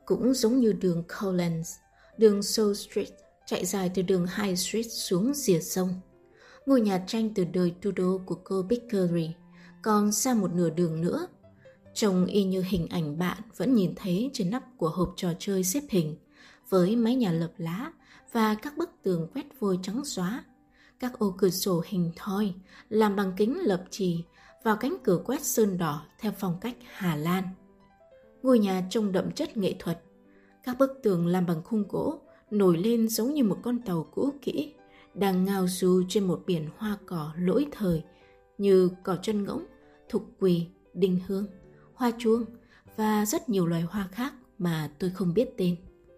Cũng giống như đường Collins, đường Soul Street chạy dài từ đường High Street xuống rìa sông. Ngôi nhà tranh từ đời Tudor của cô Vickery còn xa một nửa đường nữa. Trông y như hình ảnh bạn vẫn nhìn thấy trên nắp của hộp trò chơi xếp hình, với mái nhà lợp lá và các bức tường quét vôi trắng xóa, các ô cửa sổ hình thoi làm bằng kính lập chì vào cánh cửa quét sơn đỏ theo phong cách Hà Lan. Ngôi nhà trông đậm chất nghệ thuật, các bức tường làm bằng khung gỗ nổi lên giống như một con tàu cũ kỹ đang ngao du trên một biển hoa cỏ lỗi thời như cỏ chân ngỗng, thục quỳ, đinh hương, hoa chuông và rất nhiều loài hoa khác mà tôi không biết tên.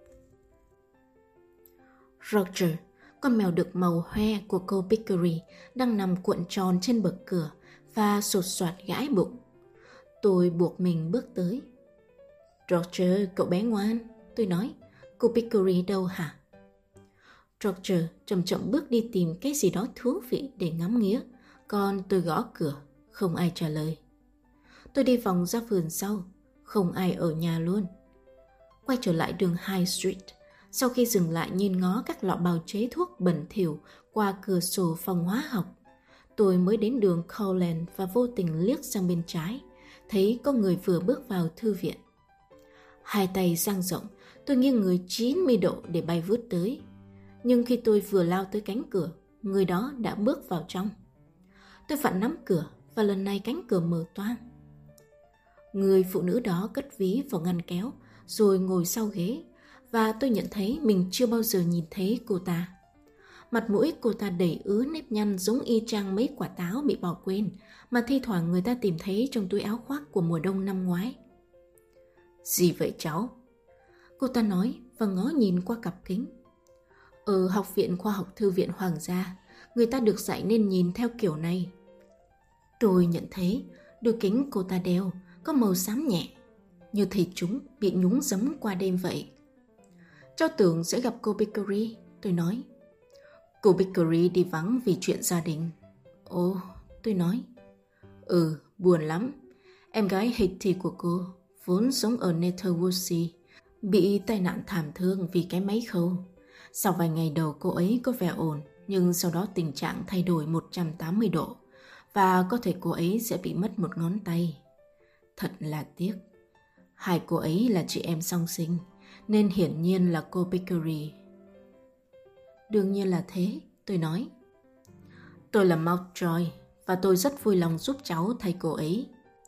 Roger, con mèo đực màu hoe của cô Vickery, đang nằm cuộn tròn trên bậc cửa và sột soạt gãi bụng. Tôi buộc mình bước tới. Roger, cậu bé ngoan, tôi nói. Cô Vickery đâu hả? Roger chậm chậm bước đi tìm cái gì đó thú vị để ngắm nghía, còn tôi gõ cửa, không ai trả lời. Tôi đi vòng ra vườn sau, không ai ở nhà luôn. Quay trở lại đường High Street, sau khi dừng lại nhìn ngó các lọ bào chế thuốc bẩn thỉu qua cửa sổ phòng hóa học, tôi mới đến đường Collins và vô tình liếc sang bên trái, thấy có người vừa bước vào thư viện. Hai tay dang rộng, tôi nghiêng người 90 độ để bay vút tới. Nhưng khi tôi vừa lao tới cánh cửa, người đó đã bước vào trong. Tôi vặn nắm cửa và lần này cánh cửa mở toang. Người phụ nữ đó cất ví vào ngăn kéo rồi ngồi sau ghế, và tôi nhận thấy mình chưa bao giờ nhìn thấy cô ta. Mặt mũi cô ta đầy ứ nếp nhăn giống y chang mấy quả táo bị bỏ quên mà thi thoảng người ta tìm thấy trong túi áo khoác của mùa đông năm ngoái. Gì vậy cháu? Cô ta nói và ngó nhìn qua cặp kính. Ở Học viện Khoa học Thư viện Hoàng gia, người ta được dạy nên nhìn theo kiểu này. Tôi nhận thấy đôi kính cô ta đeo có màu xám nhẹ, như thể chúng bị nhúng giấm qua đêm vậy. Cháu tưởng sẽ gặp cô Vickery, tôi nói. Cô Vickery đi vắng vì chuyện gia đình. Ồ, tôi nói. Buồn lắm. Em gái Hetty của cô, vốn sống ở Netherwoodsy, bị tai nạn thảm thương vì cái máy khâu. Sau vài ngày đầu cô ấy có vẻ ổn, nhưng sau đó tình trạng thay đổi 180 độ, và có thể cô ấy sẽ bị mất một ngón tay. Thật là tiếc. Hai cô ấy là chị em song sinh, nên hiển nhiên là cô Vickery. Đương nhiên là thế, tôi nói. Tôi là Mountjoy, và tôi rất vui lòng giúp cháu thay cô ấy.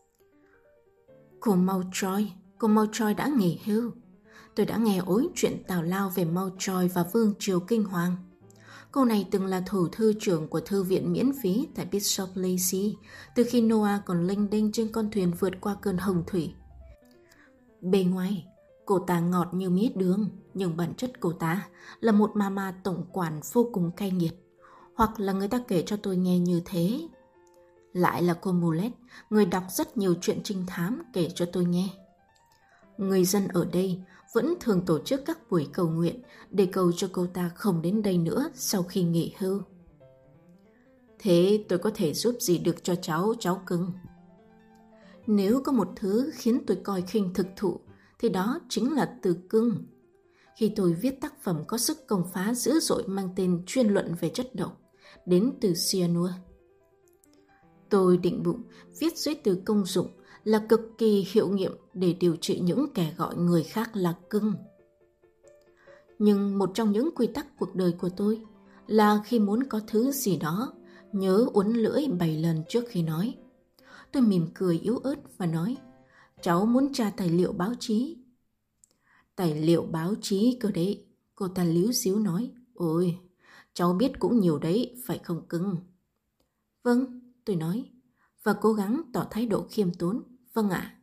Cô Mountjoy đã nghỉ hưu. Tôi đã nghe ối chuyện tào lao về Mountjoy và Vương Triều Kinh Hoàng. Cô này từng là thủ thư trưởng của thư viện miễn phí tại Bishop Lacy từ khi Noah còn lênh đênh trên con thuyền vượt qua cơn hồng thủy. Bề ngoài, cô ta ngọt như mía đường, nhưng bản chất cô ta là một mama tổng quản vô cùng cay nghiệt, hoặc là người ta kể cho tôi nghe như thế. Lại là cô Mulet, người đọc rất nhiều chuyện trinh thám kể cho tôi nghe. Người dân ở đây vẫn thường tổ chức các buổi cầu nguyện để cầu cho cô ta không đến đây nữa sau khi nghỉ hưu. Thế tôi có thể giúp gì được cho cháu cưng? Nếu có một thứ khiến tôi coi khinh thực thụ, thì đó chính là từ cưng. Khi tôi viết tác phẩm có sức công phá dữ dội mang tên Chuyên luận về chất độc, đến từ cyanua, tôi định bụng viết dưới từ công dụng là cực kỳ hiệu nghiệm để điều trị những kẻ gọi người khác là cưng. Nhưng một trong những quy tắc cuộc đời của tôi là khi muốn có thứ gì đó, nhớ uốn lưỡi 7 lần trước khi nói. Tôi mỉm cười yếu ớt và nói, cháu muốn tra tài liệu báo chí. Tài liệu báo chí cơ đấy, cô ta líu xíu nói. Ôi, cháu biết cũng nhiều đấy, phải không cưng? Vâng, tôi nói, và cố gắng tỏ thái độ khiêm tốn. Vâng ạ.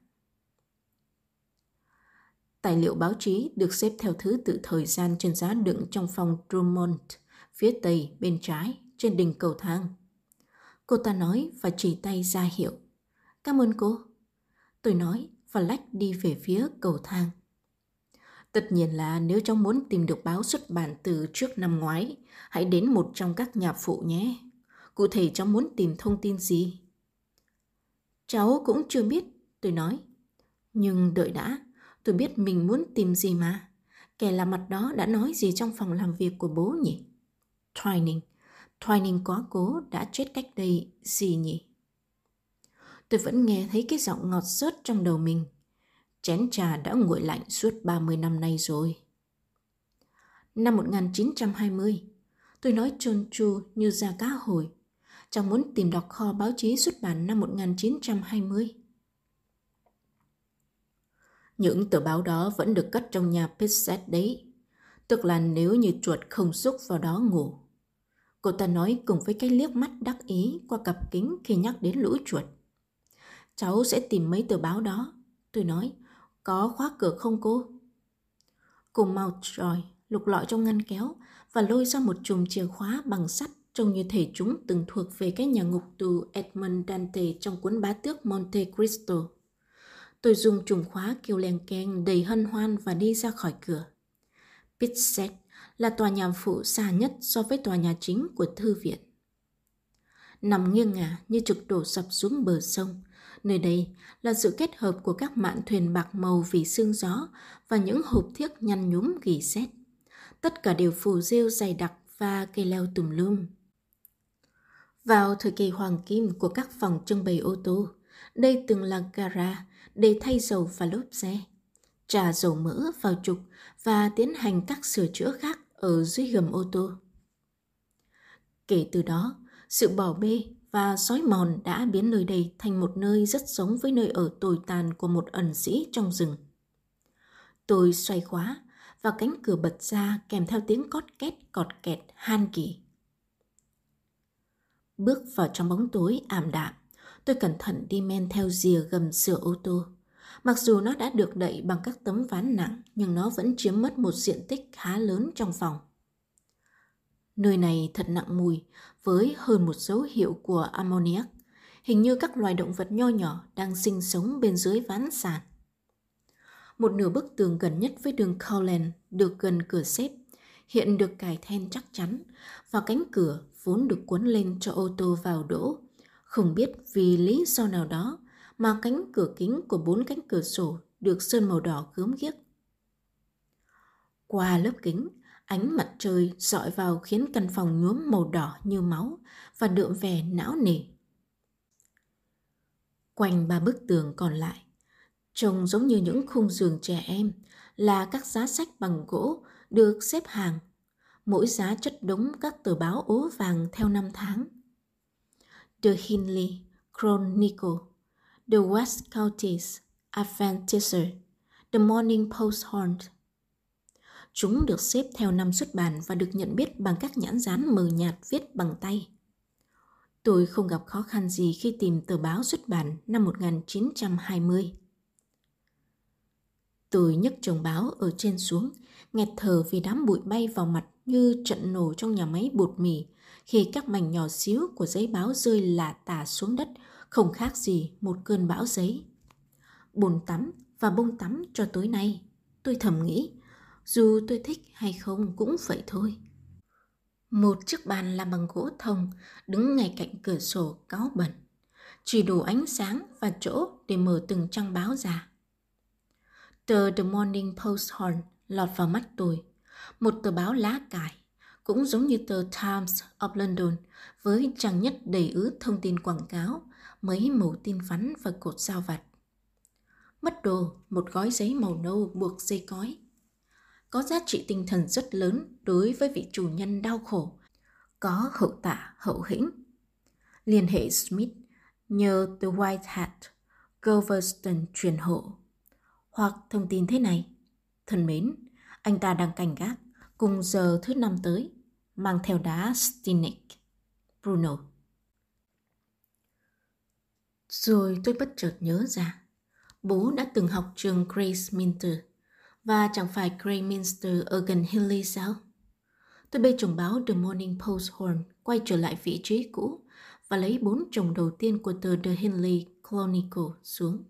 Tài liệu báo chí được xếp theo thứ tự thời gian trên giá đựng trong phòng Drummond, phía tây bên trái, trên đỉnh cầu thang. Cô ta nói và chỉ tay ra hiệu. Cảm ơn cô. Tôi nói và lách đi về phía cầu thang. Tất nhiên là nếu cháu muốn tìm được báo xuất bản từ trước năm ngoái, hãy đến một trong các nhà phụ nhé. Cụ thể cháu muốn tìm thông tin gì? Cháu cũng chưa biết, tôi nói. Nhưng đợi đã, Tôi biết mình muốn tìm gì mà. Kẻ lạ mặt đó đã nói gì trong phòng làm việc của bố nhỉ? Twining quá cố đã chết cách đây gì nhỉ? Tôi vẫn nghe thấy cái giọng ngọt xớt trong đầu mình. Chén trà đã nguội lạnh suốt 30 năm nay rồi. Năm 1920, tôi nói trơn tru như da cá hồi. Chẳng muốn tìm đọc kho báo chí xuất bản năm 1920. Những tờ báo đó vẫn được cất trong nhà Pitsett đấy. Tức là nếu như chuột không xúc vào đó ngủ. Cô ta nói cùng với cái liếc mắt đắc ý qua cặp kính khi nhắc đến lũ chuột. Cháu sẽ tìm mấy tờ báo đó. Tôi nói, có khóa cửa không cô? Cô mau rồi, lục lọi trong ngăn kéo và lôi ra một chùm chìa khóa bằng sắt trông như thể chúng từng thuộc về cái nhà ngục tù Edmond Dante trong cuốn bá tước Monte Cristo. Tôi dùng chùm khóa kêu leng keng đầy hân hoan và đi ra khỏi cửa. Pitsett là tòa nhà phụ xa nhất so với tòa nhà chính của thư viện. Nằm nghiêng ngả như trực đổ sập xuống bờ sông, nơi đây là sự kết hợp của các mạn thuyền bạc màu vì sương gió và những hộp thiếc nhăn nhúm gỉ sét. Tất cả đều phủ rêu dày đặc và cây leo tùm lum. Vào thời kỳ hoàng kim của các phòng trưng bày ô tô, đây từng là gara để thay dầu và lốp xe, trả dầu mỡ vào trục và tiến hành các sửa chữa khác ở dưới gầm ô tô. Kể từ đó, sự bỏ bê và xói mòn đã biến nơi đây thành một nơi rất giống với nơi ở tồi tàn của một ẩn sĩ trong rừng. Tôi xoay khóa và cánh cửa bật ra kèm theo tiếng cọt kẹt han kỳ. Bước vào trong bóng tối ảm đạm, tôi cẩn thận đi men theo rìa gầm sửa ô tô. Mặc dù nó đã được đậy bằng các tấm ván nặng, nhưng nó vẫn chiếm mất một diện tích khá lớn trong phòng. Nơi này thật nặng mùi, với hơn một dấu hiệu của ammoniac. Hình như các loài động vật nho nhỏ đang sinh sống bên dưới ván sàn. Một nửa bức tường gần nhất với đường Cowland được gần cửa xếp, hiện được cài then chắc chắn, và cánh cửa vốn được cuốn lên cho ô tô vào đỗ. Không biết vì lý do nào đó mà cánh cửa kính của 4 cánh cửa sổ được sơn màu đỏ gớm ghiếc. Qua lớp kính, ánh mặt trời rọi vào khiến căn phòng nhuốm màu đỏ như máu và đượm vẻ não nề. Quanh 3 bức tường còn lại, trông giống như những khung giường trẻ em, là các giá sách bằng gỗ được xếp hàng. Mỗi giá chất đống các tờ báo ố vàng theo năm tháng. The Hindley Chronicle, The West Counties Advertiser, The Morning Post Horn. Chúng được xếp theo năm xuất bản và được nhận biết bằng các nhãn dán mờ nhạt viết bằng tay. Tôi không gặp khó khăn gì khi tìm tờ báo xuất bản năm 1920. Tôi nhấc chồng báo ở trên xuống, nghẹt thở vì đám bụi bay vào mặt như trận nổ trong nhà máy bột mì khi các mảnh nhỏ xíu của giấy báo rơi lả tả xuống đất, không khác gì một cơn bão giấy. Bồn tắm và bông tắm cho tối nay, tôi thầm nghĩ, dù tôi thích hay không cũng vậy thôi. Một chiếc bàn làm bằng gỗ thông đứng ngay cạnh cửa sổ cáu bẩn, chỉ đủ ánh sáng và chỗ để mở từng trang báo ra. Tờ The Morning Post Horn lọt vào mắt tôi, một tờ báo lá cải, cũng giống như tờ Times of London, với trang nhất đầy ứ thông tin quảng cáo, mấy mẩu tin vắn và cột sao vặt. Mất đồ, một gói giấy màu nâu buộc dây cói. Có giá trị tinh thần rất lớn đối với vị chủ nhân đau khổ, có hậu tạ hậu hĩnh. Liên hệ Smith, nhờ The White Hat, Galveston truyền hộ. Hoặc thông tin thế này: thân mến, anh ta đang canh gác, cùng giờ thứ 5 tới, mang theo đá Stinnett, Bruno. Rồi tôi bất chợt nhớ ra, bố đã từng học trường Grayminster, và chẳng phải Grayminster ở gần Hindley sao? Tôi bê chồng báo The Morning Post Horn quay trở lại vị trí cũ và lấy 4 chồng đầu tiên của tờ The Hindley Chronicle xuống.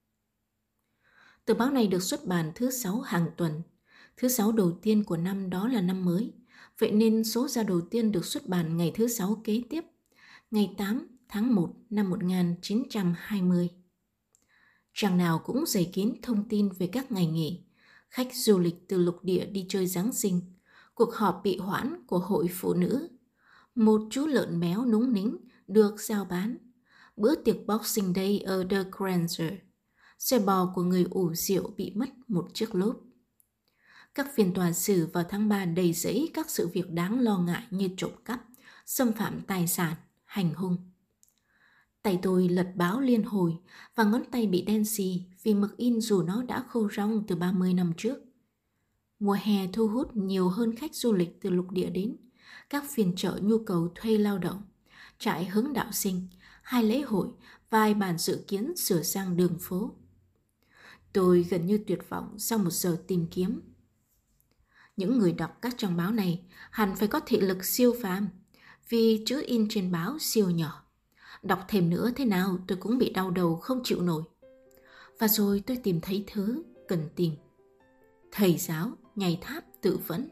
Tờ báo này được xuất bản thứ 6 hàng tuần. Thứ 6 đầu tiên của năm đó là năm mới, vậy nên số ra đầu tiên được xuất bản ngày thứ 6 kế tiếp, ngày 8 tháng 1 năm 1920. Trang nào cũng dày kín thông tin về các ngày nghỉ, khách du lịch từ lục địa đi chơi Giáng sinh, cuộc họp bị hoãn của hội phụ nữ, một chú lợn béo núng nính được giao bán, bữa tiệc Boxing Day ở The Granger, xe bò của người ủ rượu bị mất một chiếc lốp. Các phiên tòa xử vào tháng 3 đầy rẫy các sự việc đáng lo ngại như trộm cắp, xâm phạm tài sản, hành hung. Tay tôi lật báo liên hồi và ngón tay bị đen xì vì mực in dù nó đã khô rong từ 30 năm trước. Mùa hè thu hút nhiều hơn khách du lịch từ lục địa đến, các phiên chợ nhu cầu thuê lao động, trại hướng đạo sinh, 2 lễ hội, vài bản dự kiến sửa sang đường phố. Tôi gần như tuyệt vọng sau một giờ tìm kiếm. Những người đọc các trang báo này hẳn phải có thị lực siêu phàm, vì chữ in trên báo siêu nhỏ. Đọc thêm nữa thế nào tôi cũng bị đau đầu không chịu nổi. Và rồi tôi tìm thấy thứ cần tìm. Thầy giáo nhảy tháp tự vẫn.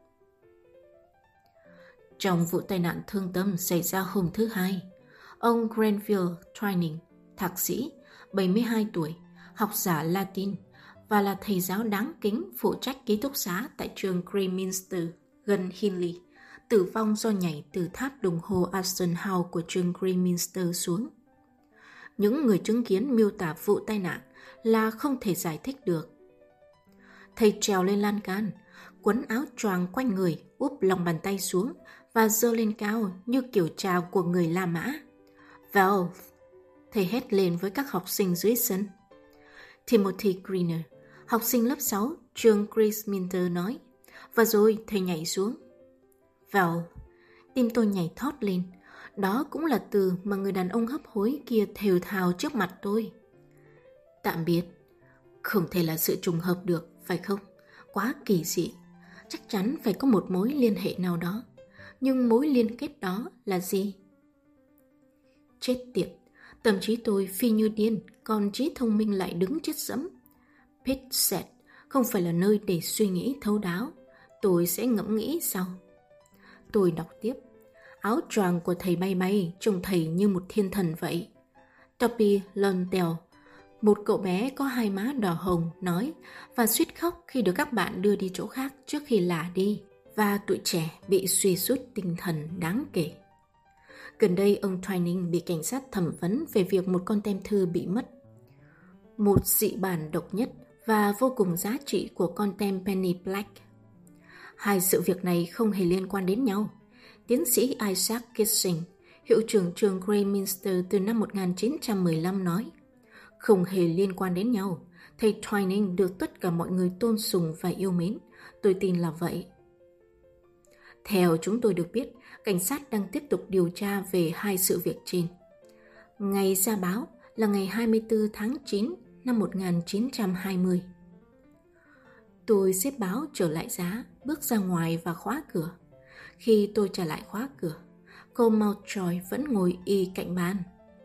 Trong vụ tai nạn thương tâm xảy ra hôm thứ Hai, ông Grenville Twining, thạc sĩ, 72 tuổi, học giả Latin và là thầy giáo đáng kính phụ trách ký túc xá tại trường Greyminster gần Hinley, tử vong do nhảy từ tháp đồng hồ Aston House của trường Greyminster xuống. Những người chứng kiến miêu tả vụ tai nạn là không thể giải thích được. Thầy trèo lên lan can, quấn áo choàng quanh người, úp lòng bàn tay xuống và giơ lên cao như kiểu chào của người La Mã. Valve! Thầy hét lên với các học sinh dưới sân. Timothy Greener, học sinh lớp 6, trường Greyminster nói. Và rồi thầy nhảy xuống. Valve! Tim tôi nhảy thót lên. Đó cũng là từ mà người đàn ông hấp hối kia thều thào trước mặt tôi. Tạm biệt. Không thể là sự trùng hợp được, phải không? Quá kỳ dị. Chắc chắn phải có một mối liên hệ nào đó. Nhưng mối liên kết đó là gì? Chết tiệt, tâm trí tôi phi như điên, còn trí thông minh lại đứng chết dẫm. Pitset không phải là nơi để suy nghĩ thấu đáo. Tôi sẽ ngẫm nghĩ sau. Tôi đọc tiếp. Áo choàng của thầy bay bay trông thầy như một thiên thần vậy. Toppy Lonsdale, một cậu bé có hai má đỏ hồng, nói và suýt khóc khi được các bạn đưa đi chỗ khác trước khi lả đi, và tụi trẻ bị suy sút tinh thần đáng kể. Gần đây ông Twining bị cảnh sát thẩm vấn về việc một con tem thư bị mất. Một dị bản độc nhất và vô cùng giá trị của con tem Penny Black. Hai sự việc này không hề liên quan đến nhau. Tiến sĩ Isaac Kissing, hiệu trưởng trường Greyminster từ năm 1915 nói, không hề liên quan đến nhau. Thầy Twining được tất cả mọi người tôn sùng và yêu mến. Tôi tin là vậy. Theo chúng tôi được biết, cảnh sát đang tiếp tục điều tra về hai sự việc trên. Ngày ra báo là ngày 24 tháng 9 năm 1920. Tôi xếp báo trở lại giá, bước ra ngoài và khóa cửa. Khi tôi trở lại khóa cửa, cô Mountjoy vẫn ngồi y cạnh bàn.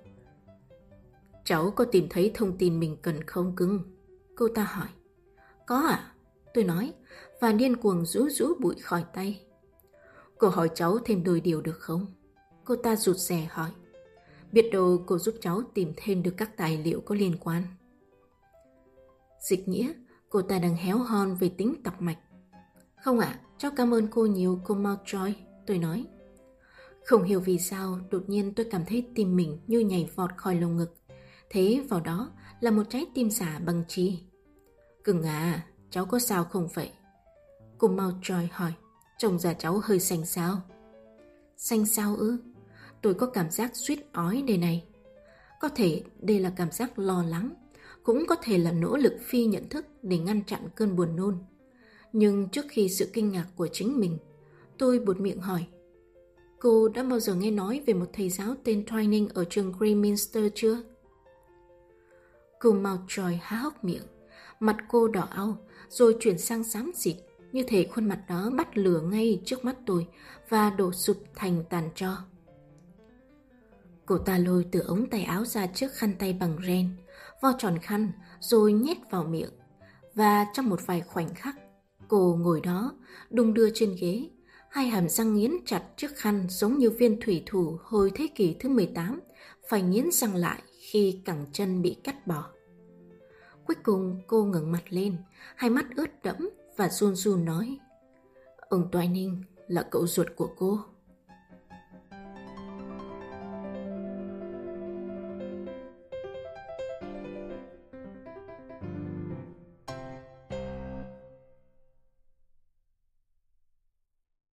Cháu có tìm thấy thông tin mình cần không cưng? Cô ta hỏi. Có ạ, tôi nói, và điên cuồng rũ bụi khỏi tay. Cô hỏi cháu thêm đôi điều được không? Cô ta rụt rè hỏi. Biết đâu cô giúp cháu tìm thêm được các tài liệu có liên quan. Dịch nghĩa, cô ta đang héo hon về tính tọc mạch. Không ạ, cháu cảm ơn cô nhiều, cô Mountjoy, tôi nói. Không hiểu vì sao, đột nhiên tôi cảm thấy tim mình như nhảy vọt khỏi lồng ngực. Thế vào đó là một trái tim giả bằng chi. Cưng à, cháu có sao không vậy? Cô Mountjoy hỏi. Trông da cháu hơi xanh xao. Xanh xao ư? Tôi có cảm giác suýt ói đây này. Có thể đây là cảm giác lo lắng, cũng có thể là nỗ lực phi nhận thức để ngăn chặn cơn buồn nôn. Nhưng trước khi sự kinh ngạc của chính mình, tôi buột miệng hỏi. Cô đã bao giờ nghe nói về một thầy giáo tên Twining ở trường Greyminster chưa? Cô Mountjoy há hốc miệng, mặt cô đỏ au, rồi chuyển sang xám xịt, như thể khuôn mặt đó bắt lửa ngay trước mắt tôi và đổ sụp thành tàn tro. Cô ta lôi từ ống tay áo ra chiếc khăn tay bằng ren, vo tròn khăn rồi nhét vào miệng. Và trong một vài khoảnh khắc, cô ngồi đó, đung đưa trên ghế, hai hàm răng nghiến chặt chiếc khăn giống như viên thủy thủ hồi thế kỷ thứ 18 phải nghiến răng lại khi cẳng chân bị cắt bỏ. Cuối cùng cô ngẩng mặt lên, hai mắt ướt đẫm và run run nói: Ông Toại Ninh là cậu ruột của cô.